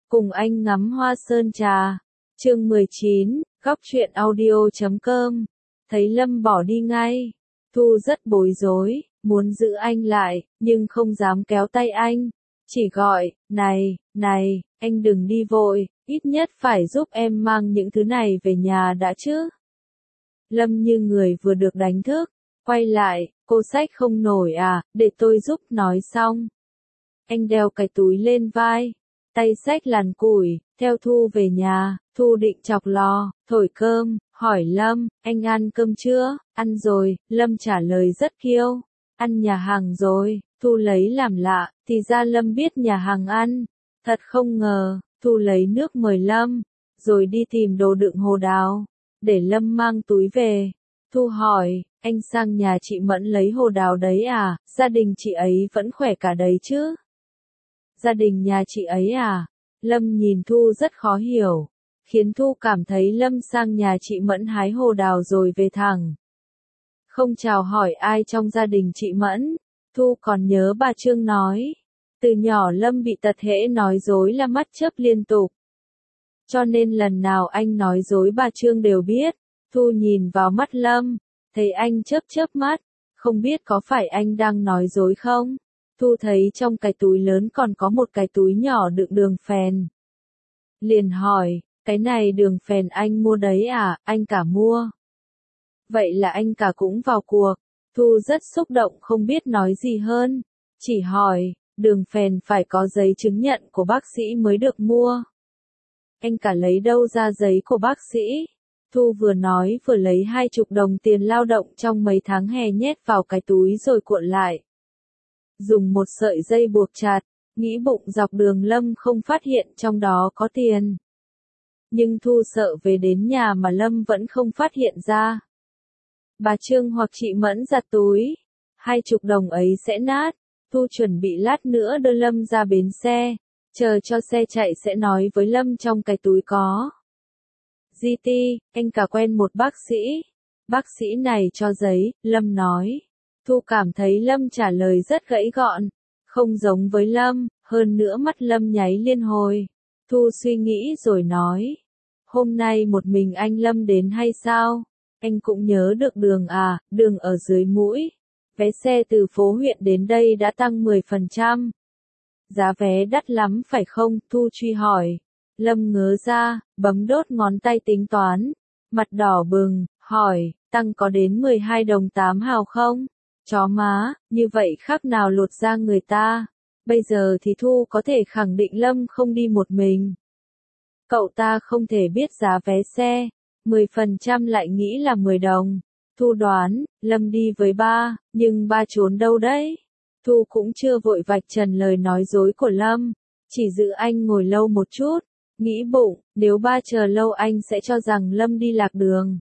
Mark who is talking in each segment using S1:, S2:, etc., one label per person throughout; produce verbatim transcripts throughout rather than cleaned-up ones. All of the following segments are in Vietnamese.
S1: Cùng anh ngắm hoa sơn trà. Chương mười chín, góc truyện audio chấm com. Thấy Lâm bỏ đi ngay, Thu rất bối rối, muốn giữ anh lại, nhưng không dám kéo tay anh. Chỉ gọi, này, này, anh đừng đi vội, ít nhất phải giúp em mang những thứ này về nhà đã chứ. Lâm như người vừa được đánh thức, quay lại, cô xách không nổi à, để tôi giúp. Nói xong. Anh đeo cái túi lên vai, tay xách làn củi, theo Thu về nhà. Thu định chọc lò, thổi cơm, hỏi Lâm, anh ăn cơm chưa? Ăn rồi, Lâm trả lời rất kiêu. Ăn nhà hàng rồi. Thu lấy làm lạ, thì ra Lâm biết nhà hàng ăn. Thật không ngờ. Thu lấy nước mời Lâm, rồi đi tìm đồ đựng hồ đào, để Lâm mang túi về. Thu hỏi, anh sang nhà chị Mẫn lấy hồ đào đấy à? Gia đình chị ấy vẫn khỏe cả đấy chứ? Gia đình nhà chị ấy à? Lâm nhìn Thu rất khó hiểu, khiến Thu cảm thấy Lâm sang nhà chị Mẫn hái hồ đào rồi về thẳng. Không chào hỏi ai trong gia đình chị Mẫn. Thu còn nhớ bà Trương nói, từ nhỏ Lâm bị tật hễ nói dối là mắt chớp liên tục. Cho nên lần nào anh nói dối bà Trương đều biết. Thu nhìn vào mắt Lâm, thấy anh chớp chớp mắt, không biết có phải anh đang nói dối không? Thu thấy trong cái túi lớn còn có một cái túi nhỏ đựng đường phèn. Liền hỏi, cái này đường phèn anh mua đấy à? Anh cả mua. Vậy là anh cả cũng vào cuộc. Thu rất xúc động không biết nói gì hơn. Chỉ hỏi, đường phèn phải có giấy chứng nhận của bác sĩ mới được mua. Anh cả lấy đâu ra giấy của bác sĩ? Thu vừa nói vừa lấy hai chục đồng tiền lao động trong mấy tháng hè nhét vào cái túi rồi cuộn lại. Dùng một sợi dây buộc chặt, nghĩ bụng dọc đường Lâm không phát hiện trong đó có tiền. Nhưng Thu sợ về đến nhà mà Lâm vẫn không phát hiện ra. Bà Trương hoặc chị Mẫn giặt túi, hai chục đồng ấy sẽ nát. Thu chuẩn bị lát nữa đưa Lâm ra bến xe, chờ cho xe chạy sẽ nói với Lâm trong cái túi có. giê tê, anh cả quen một bác sĩ. Bác sĩ này cho giấy, Lâm nói. Thu cảm thấy Lâm trả lời rất gãy gọn, không giống với Lâm, hơn nữa mắt Lâm nháy liên hồi. Thu suy nghĩ rồi nói, hôm nay một mình anh Lâm đến hay sao? Anh cũng nhớ được đường à? Đường ở dưới mũi. Vé xe từ phố huyện đến đây đã tăng mười phần trăm. Giá vé đắt lắm phải không? Thu truy hỏi. Lâm ngớ ra, bấm đốt ngón tay tính toán. Mặt đỏ bừng, hỏi, tăng có đến mười hai đồng tám hào không? Chó má, như vậy khác nào lột da người ta. Bây giờ thì Thu có thể khẳng định Lâm không đi một mình. Cậu ta không thể biết giá vé xe. mười phần trăm lại nghĩ là mười đồng. Thu đoán, Lâm đi với ba, nhưng ba trốn đâu đấy? Thu cũng chưa vội vạch trần lời nói dối của Lâm, chỉ giữ anh ngồi lâu một chút, nghĩ bụng, nếu ba chờ lâu anh sẽ cho rằng Lâm đi lạc đường.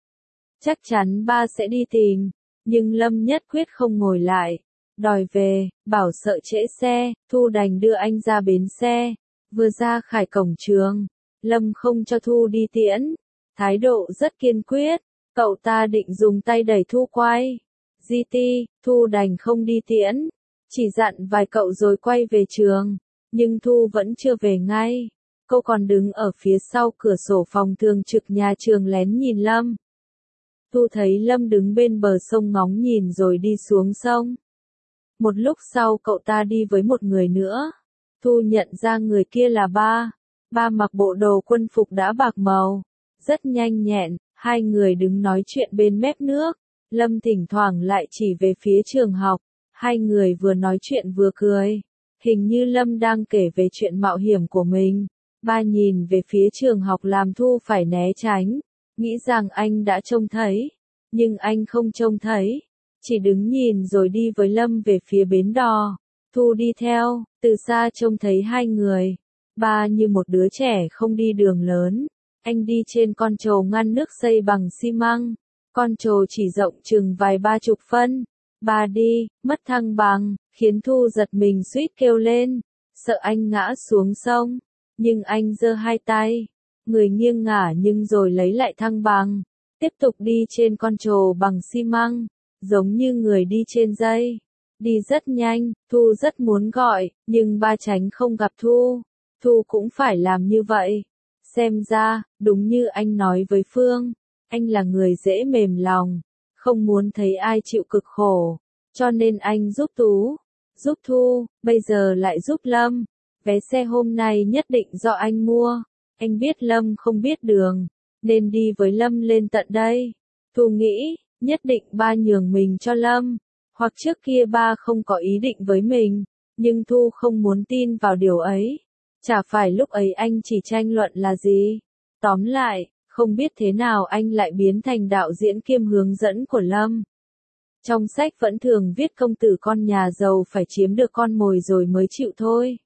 S1: Chắc chắn ba sẽ đi tìm, nhưng Lâm nhất quyết không ngồi lại, đòi về, bảo sợ trễ xe. Thu đành đưa anh ra bến xe, vừa ra khỏi cổng trường, Lâm không cho Thu đi tiễn, thái độ rất kiên quyết. Cậu ta định dùng tay đẩy Thu quay. giê tê, Thu đành không đi tiễn, chỉ dặn vài cậu rồi quay về trường. Nhưng Thu vẫn chưa về ngay. Cô còn đứng ở phía sau cửa sổ phòng thường trực nhà trường lén nhìn Lâm. Thu thấy Lâm đứng bên bờ sông ngóng nhìn rồi đi xuống sông. Một lúc sau cậu ta đi với một người nữa. Thu nhận ra người kia là ba. Ba mặc bộ đồ quân phục đã bạc màu, rất nhanh nhẹn. Hai người đứng nói chuyện bên mép nước. Lâm thỉnh thoảng lại chỉ về phía trường học. Hai người vừa nói chuyện vừa cười. Hình như Lâm đang kể về chuyện mạo hiểm của mình. Ba nhìn về phía trường học làm Thu phải né tránh. Nghĩ rằng anh đã trông thấy. Nhưng anh không trông thấy. Chỉ đứng nhìn rồi đi với Lâm về phía bến đò. Thu đi theo, từ xa trông thấy hai người. Ba như một đứa trẻ không đi đường lớn. Anh đi trên con trồ ngăn nước xây bằng xi măng. Con trồ chỉ rộng chừng vài ba chục phân. Ba đi, mất thăng bằng, khiến Thu giật mình suýt kêu lên, sợ anh ngã xuống sông. Nhưng anh giơ hai tay, người nghiêng ngả nhưng rồi lấy lại thăng bằng, tiếp tục đi trên con trồ bằng xi măng, giống như người đi trên dây. Đi rất nhanh, Thu rất muốn gọi, nhưng ba tránh không gặp Thu. Thu cũng phải làm như vậy. Xem ra, đúng như anh nói với Phương, anh là người dễ mềm lòng, không muốn thấy ai chịu cực khổ, cho nên anh giúp Tú, giúp Thu, bây giờ lại giúp Lâm. Vé xe hôm nay nhất định do anh mua, anh biết Lâm không biết đường, nên đi với Lâm lên tận đây. Thu nghĩ, nhất định ba nhường mình cho Lâm, hoặc trước kia ba không có ý định với mình, nhưng Thu không muốn tin vào điều ấy. Chả phải lúc ấy anh chỉ tranh luận là gì. Tóm lại, không biết thế nào anh lại biến thành đạo diễn kiêm hướng dẫn của Lâm. Trong sách vẫn thường viết công tử con nhà giàu phải chiếm được con mồi rồi mới chịu thôi.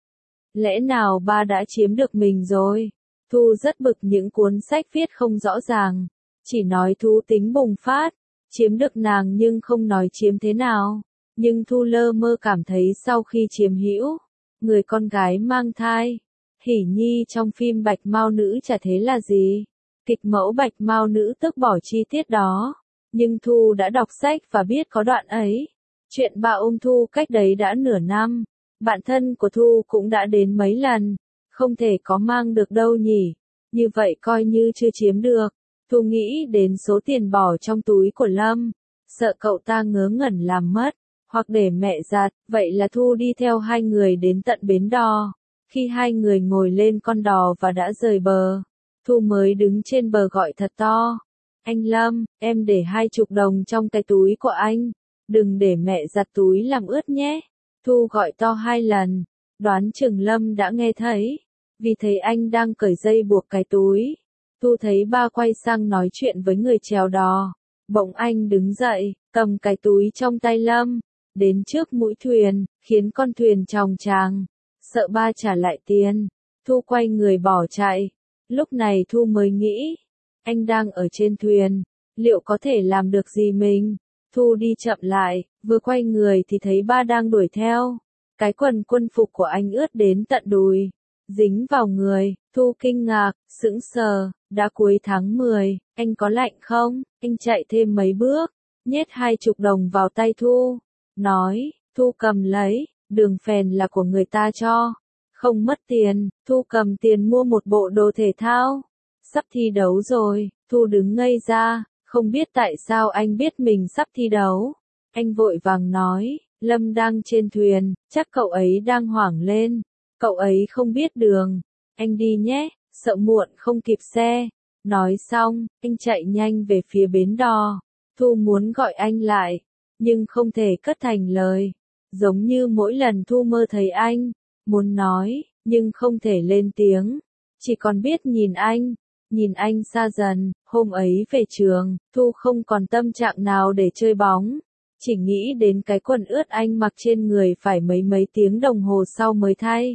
S1: Lẽ nào ba đã chiếm được mình rồi? Thu rất bực những cuốn sách viết không rõ ràng, chỉ nói thú tính bùng phát, chiếm được nàng nhưng không nói chiếm thế nào. Nhưng Thu lơ mơ cảm thấy sau khi chiếm hữu, người con gái mang thai, Hỷ Nhi trong phim Bạch Mao Nữ chả thế là gì. Kịch mẫu Bạch Mao Nữ tức bỏ chi tiết đó, nhưng Thu đã đọc sách và biết có đoạn ấy. Chuyện ba ôm Thu cách đấy đã nửa năm, bạn thân của Thu cũng đã đến mấy lần, không thể có mang được đâu nhỉ, như vậy coi như chưa chiếm được. Thu nghĩ đến số tiền bỏ trong túi của Lâm, sợ cậu ta ngớ ngẩn làm mất, hoặc để mẹ giặt, vậy là Thu đi theo hai người đến tận bến đò. Khi hai người ngồi lên con đò và đã rời bờ, Thu mới đứng trên bờ gọi thật to. Anh Lâm, em để hai chục đồng trong cái túi của anh, đừng để mẹ giặt túi làm ướt nhé. Thu gọi to hai lần, đoán chừng Lâm đã nghe thấy, vì thấy anh đang cởi dây buộc cái túi. Thu thấy ba quay sang nói chuyện với người chèo đò, bỗng anh đứng dậy, cầm cái túi trong tay Lâm, đến trước mũi thuyền, khiến con thuyền chòng chàng, sợ ba trả lại tiền. Thu quay người bỏ chạy, lúc này Thu mới nghĩ, anh đang ở trên thuyền, liệu có thể làm được gì mình? Thu đi chậm lại, vừa quay người thì thấy ba đang đuổi theo. Cái quần quân phục của anh ướt đến tận đùi, dính vào người. Thu kinh ngạc, sững sờ, đã cuối tháng mười, anh có lạnh không? Anh chạy thêm mấy bước, nhét hai chục đồng vào tay Thu, nói, Thu cầm lấy, đường phèn là của người ta cho, không mất tiền. Thu cầm tiền mua một bộ đồ thể thao. Sắp thi đấu rồi, Thu đứng ngây ra, không biết tại sao anh biết mình sắp thi đấu. Anh vội vàng nói, Lâm đang trên thuyền, chắc cậu ấy đang hoảng lên, cậu ấy không biết đường, anh đi nhé, sợ muộn không kịp xe. Nói xong, anh chạy nhanh về phía bến đò. Thu muốn gọi anh lại, nhưng không thể cất thành lời, giống như mỗi lần Thu mơ thấy anh, muốn nói, nhưng không thể lên tiếng, chỉ còn biết nhìn anh. Nhìn anh xa dần. Hôm ấy về trường, Thu không còn tâm trạng nào để chơi bóng, chỉ nghĩ đến cái quần ướt anh mặc trên người phải mấy mấy tiếng đồng hồ sau mới thay.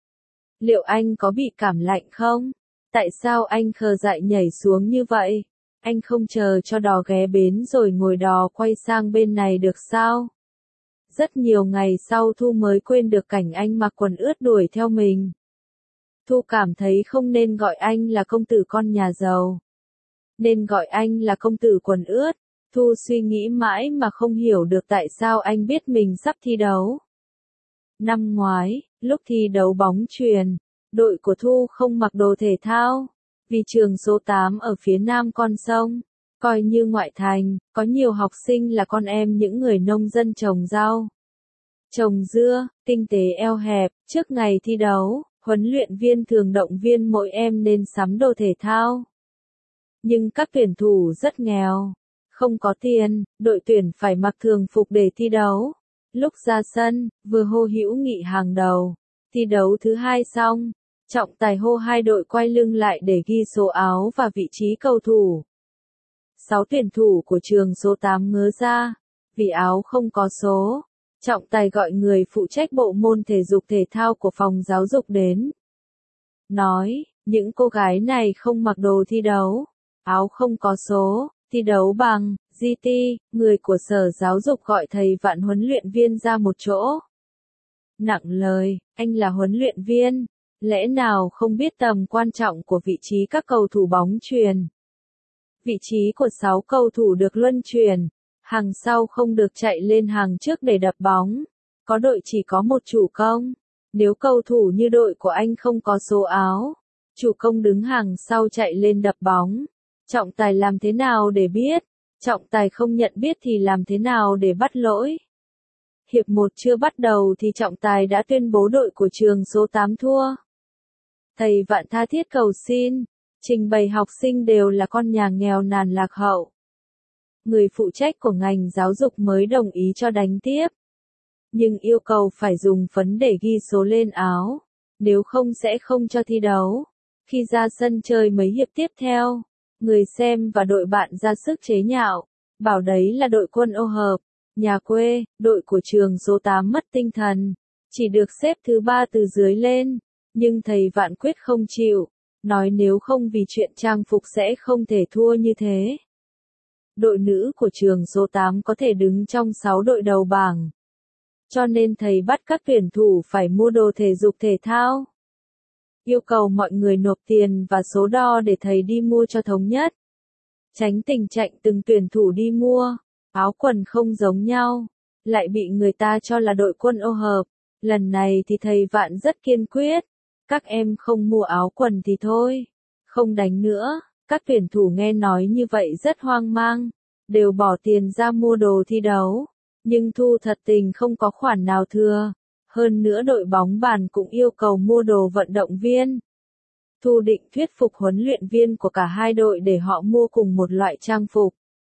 S1: Liệu anh có bị cảm lạnh không? Tại sao anh khờ dại nhảy xuống như vậy? Anh không chờ cho đò ghé bến rồi ngồi đò quay sang bên này được sao? Rất nhiều ngày sau Thu mới quên được cảnh anh mặc quần ướt đuổi theo mình. Thu cảm thấy không nên gọi anh là công tử con nhà giàu, nên gọi anh là công tử quần ướt. Thu suy nghĩ mãi mà không hiểu được tại sao anh biết mình sắp thi đấu. Năm ngoái, lúc thi đấu bóng chuyền, đội của Thu không mặc đồ thể thao, vì trường số tám ở phía nam con sông, coi như ngoại thành, có nhiều học sinh là con em những người nông dân trồng rau, trồng dưa, kinh tế eo hẹp. Trước ngày thi đấu, huấn luyện viên thường động viên mỗi em nên sắm đồ thể thao. Nhưng các tuyển thủ rất nghèo, không có tiền, đội tuyển phải mặc thường phục để thi đấu. Lúc ra sân, vừa hô Hữu Nghị hàng đầu. Thi đấu thứ hai xong, trọng tài hô hai đội quay lưng lại để ghi số áo và vị trí cầu thủ. Sáu tuyển thủ của trường số tám ngớ ra, vì áo không có số. Trọng tài gọi người phụ trách bộ môn thể dục thể thao của phòng giáo dục đến. Nói, những cô gái này không mặc đồ thi đấu, áo không có số, thi đấu bằng giê tê. Người của sở giáo dục gọi thầy Vạn huấn luyện viên ra một chỗ. Nặng lời, anh là huấn luyện viên, lẽ nào không biết tầm quan trọng của vị trí các cầu thủ bóng chuyền? Vị trí của sáu cầu thủ được luân chuyển, hàng sau không được chạy lên hàng trước để đập bóng. Có đội chỉ có một chủ công, Nếu cầu thủ như đội của anh không có số áo, chủ công đứng hàng sau chạy lên đập bóng. Trọng tài làm thế nào để biết? Trọng tài không nhận biết thì làm thế nào để bắt lỗi? Hiệp một chưa bắt đầu thì trọng tài đã tuyên bố đội của trường số tám thua. Thầy Vạn tha thiết cầu xin, trình bày học sinh đều là con nhà nghèo nàn lạc hậu. Người phụ trách của ngành giáo dục mới đồng ý cho đánh tiếp. Nhưng yêu cầu phải dùng phấn để ghi số lên áo, nếu không sẽ không cho thi đấu. Khi ra sân chơi mấy hiệp tiếp theo, người xem và đội bạn ra sức chế nhạo, bảo đấy là đội quân ô hợp, nhà quê, đội của trường số tám mất tinh thần, chỉ được xếp thứ ba từ dưới lên, nhưng thầy Vạn quyết không chịu, nói nếu không vì chuyện trang phục sẽ không thể thua như thế. Đội nữ của trường số tám có thể đứng trong sáu đội đầu bảng. Cho nên thầy bắt các tuyển thủ phải mua đồ thể dục thể thao. Yêu cầu mọi người nộp tiền và số đo để thầy đi mua cho thống nhất. Tránh tình trạng từng tuyển thủ đi mua, áo quần không giống nhau, lại bị người ta cho là đội quân ô hợp. Lần này thì thầy Vạn rất kiên quyết. Các em không mua áo quần thì thôi, không đánh nữa. Các tuyển thủ nghe nói như vậy rất hoang mang, đều bỏ tiền ra mua đồ thi đấu. Nhưng Thu thật tình không có khoản nào thừa. Hơn nữa đội bóng bàn cũng yêu cầu mua đồ vận động viên. Thu định thuyết phục huấn luyện viên của cả hai đội để họ mua cùng một loại trang phục.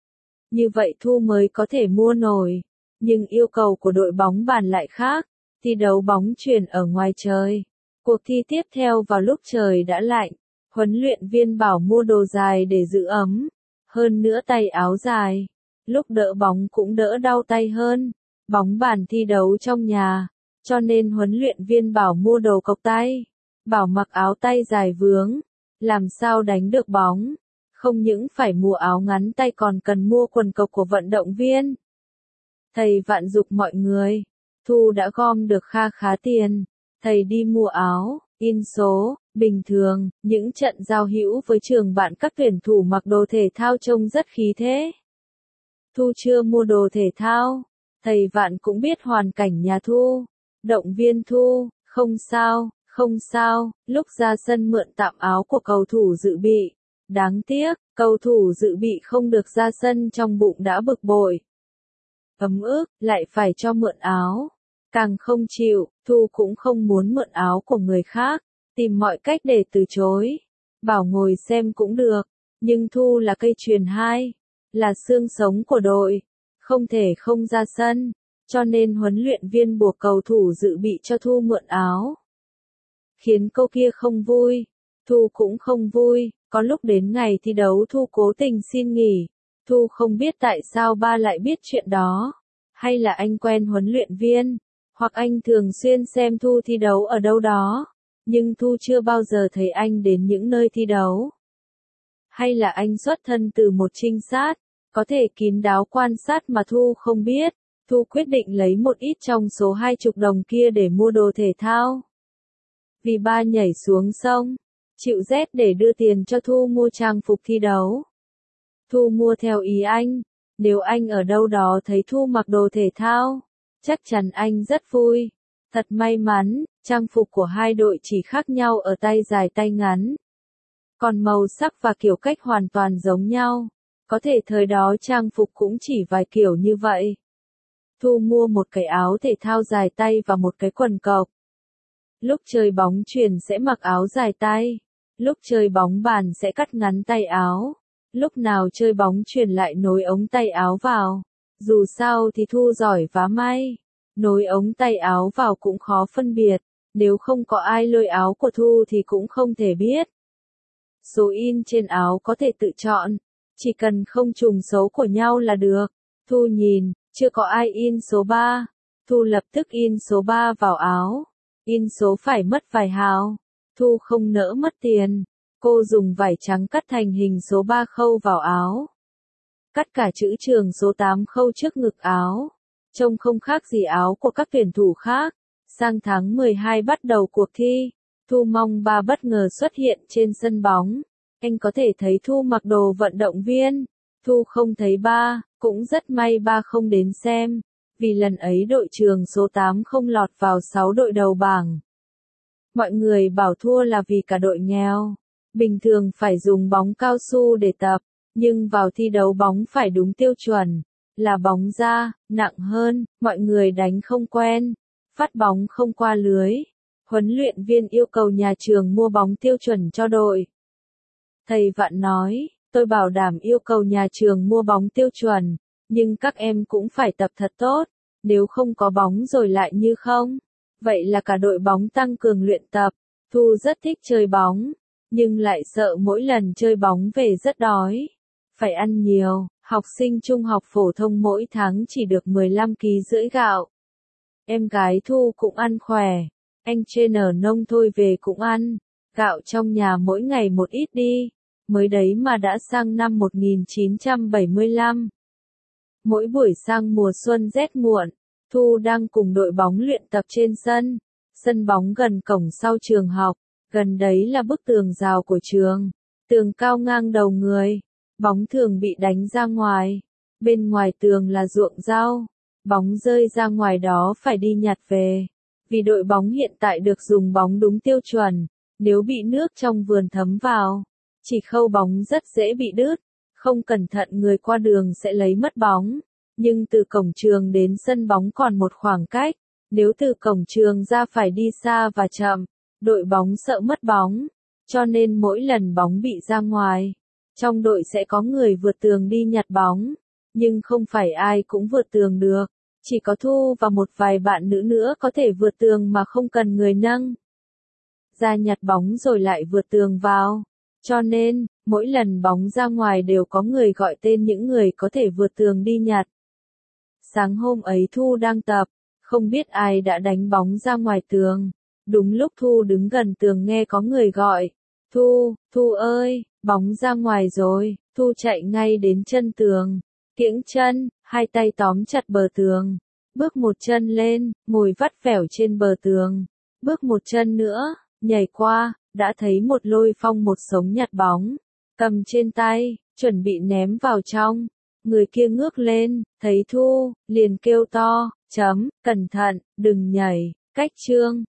S1: Như vậy Thu mới có thể mua nổi. Nhưng yêu cầu của đội bóng bàn lại khác. Thi đấu bóng chuyền ở ngoài trời. Cuộc thi tiếp theo vào lúc trời đã lạnh. Huấn luyện viên bảo mua đồ dài để giữ ấm. Hơn nữa tay áo dài. Lúc đỡ bóng cũng đỡ đau tay hơn. Bóng bàn thi đấu trong nhà. Cho nên huấn luyện viên bảo mua đồ cộc tay. Bảo mặc áo tay dài vướng. Làm sao đánh được bóng. Không những phải mua áo ngắn tay còn cần mua quần cộc của vận động viên. Thầy Vạn giục mọi người. Thu đã gom được kha khá tiền. Thầy đi mua áo, in số. Bình thường, những trận giao hữu với trường bạn các tuyển thủ mặc đồ thể thao trông rất khí thế. Thu chưa mua đồ thể thao. Thầy Vạn cũng biết hoàn cảnh nhà Thu. Động viên Thu, không sao, không sao, lúc ra sân mượn tạm áo của cầu thủ dự bị. Đáng tiếc, cầu thủ dự bị không được ra sân trong bụng đã bực bội. Ấm ức, lại phải cho mượn áo. Càng không chịu, Thu cũng không muốn mượn áo của người khác. Tìm mọi cách để từ chối. Bảo ngồi xem cũng được. Nhưng Thu là cây chuyền hai. Là xương sống của đội. Không thể không ra sân. Cho nên huấn luyện viên buộc cầu thủ dự bị cho Thu mượn áo. Khiến cô kia không vui. Thu cũng không vui. Có lúc đến ngày thi đấu Thu cố tình xin nghỉ. Thu không biết tại sao ba lại biết chuyện đó. Hay là anh quen huấn luyện viên. Hoặc anh thường xuyên xem Thu thi đấu ở đâu đó. Nhưng Thu chưa bao giờ thấy anh đến những nơi thi đấu. Hay là anh xuất thân từ một trinh sát, có thể kín đáo quan sát mà Thu không biết. Thu quyết định lấy một ít trong số hai chục đồng kia để mua đồ thể thao. Vì ba nhảy xuống sông, chịu rét để đưa tiền cho Thu mua trang phục thi đấu. Thu mua theo ý anh, nếu anh ở đâu đó thấy Thu mặc đồ thể thao, chắc chắn anh rất vui. Thật may mắn, trang phục của hai đội chỉ khác nhau ở tay dài tay ngắn. Còn màu sắc và kiểu cách hoàn toàn giống nhau. Có thể thời đó trang phục cũng chỉ vài kiểu như vậy. Thu mua một cái áo thể thao dài tay và một cái quần cộc. Lúc chơi bóng chuyền sẽ mặc áo dài tay. Lúc chơi bóng bàn sẽ cắt ngắn tay áo. Lúc nào chơi bóng chuyền lại nối ống tay áo vào. Dù sao thì Thu giỏi vá may. Nối ống tay áo vào cũng khó phân biệt. Nếu không có ai lôi áo của Thu thì cũng không thể biết. Số in trên áo có thể tự chọn. Chỉ cần không trùng số của nhau là được. Thu nhìn, chưa có ai in số ba. Thu lập tức in số ba vào áo. In số phải mất vài hào. Thu không nỡ mất tiền. Cô dùng vải trắng cắt thành hình số ba khâu vào áo. Cắt cả chữ trường số tám khâu trước ngực áo. Trông không khác gì áo của các tuyển thủ khác. Sang tháng mười hai bắt đầu cuộc thi. Thu mong ba bất ngờ xuất hiện trên sân bóng. Anh có thể thấy Thu mặc đồ vận động viên. Thu không thấy ba, cũng rất may ba không đến xem. Vì lần ấy đội trường số tám không lọt vào sáu đội đầu bảng. Mọi người bảo thua là vì cả đội nghèo. Bình thường phải dùng bóng cao su để tập, nhưng vào thi đấu bóng phải đúng tiêu chuẩn, là bóng da, nặng hơn, mọi người đánh không quen, phát bóng không qua lưới. Huấn luyện viên yêu cầu nhà trường mua bóng tiêu chuẩn cho đội. Thầy Vạn nói, tôi bảo đảm yêu cầu nhà trường mua bóng tiêu chuẩn, nhưng các em cũng phải tập thật tốt, nếu không có bóng rồi lại như không. Vậy là cả đội bóng tăng cường luyện tập. Thu rất thích chơi bóng, nhưng lại sợ mỗi lần chơi bóng về rất đói. Phải ăn nhiều, học sinh trung học phổ thông mỗi tháng chỉ được mười lăm ki lô gam gạo. Em gái Thu cũng ăn khỏe, anh trên ở nông thôi về cũng ăn, gạo trong nhà mỗi ngày một ít đi, mới đấy mà đã sang năm một nghìn chín trăm bảy mươi lăm. Mỗi buổi sang mùa xuân rét muộn, Thu đang cùng đội bóng luyện tập trên sân, sân bóng gần cổng sau trường học, gần đấy là bức tường rào của trường, tường cao ngang đầu người, bóng thường bị đánh ra ngoài, bên ngoài tường là ruộng rau, bóng rơi ra ngoài đó phải đi nhặt về, vì đội bóng hiện tại được dùng bóng đúng tiêu chuẩn, nếu bị nước trong vườn thấm vào, chỉ khâu bóng rất dễ bị đứt, không cẩn thận người qua đường sẽ lấy mất bóng. Nhưng từ cổng trường đến sân bóng còn một khoảng cách, nếu từ cổng trường ra phải đi xa và chậm, đội bóng sợ mất bóng, cho nên mỗi lần bóng bị ra ngoài, trong đội sẽ có người vượt tường đi nhặt bóng, nhưng không phải ai cũng vượt tường được, chỉ có Thu và một vài bạn nữ nữa có thể vượt tường mà không cần người nâng ra nhặt bóng rồi lại vượt tường vào. Cho nên, mỗi lần bóng ra ngoài đều có người gọi tên những người có thể vượt tường đi nhặt. Sáng hôm ấy Thu đang tập, không biết ai đã đánh bóng ra ngoài tường. Đúng lúc Thu đứng gần tường nghe có người gọi. Thu, Thu ơi, bóng ra ngoài rồi. Thu chạy ngay đến chân tường. Kiễng chân, hai tay tóm chặt bờ tường. Bước một chân lên, ngồi vắt vẻo trên bờ tường. Bước một chân nữa, nhảy qua, đã thấy một lôi phong một sống nhặt bóng. Cầm trên tay, chuẩn bị ném vào trong. Người kia ngước lên, thấy Thu, liền kêu to, chấm, cẩn thận, đừng nhảy, cách chương.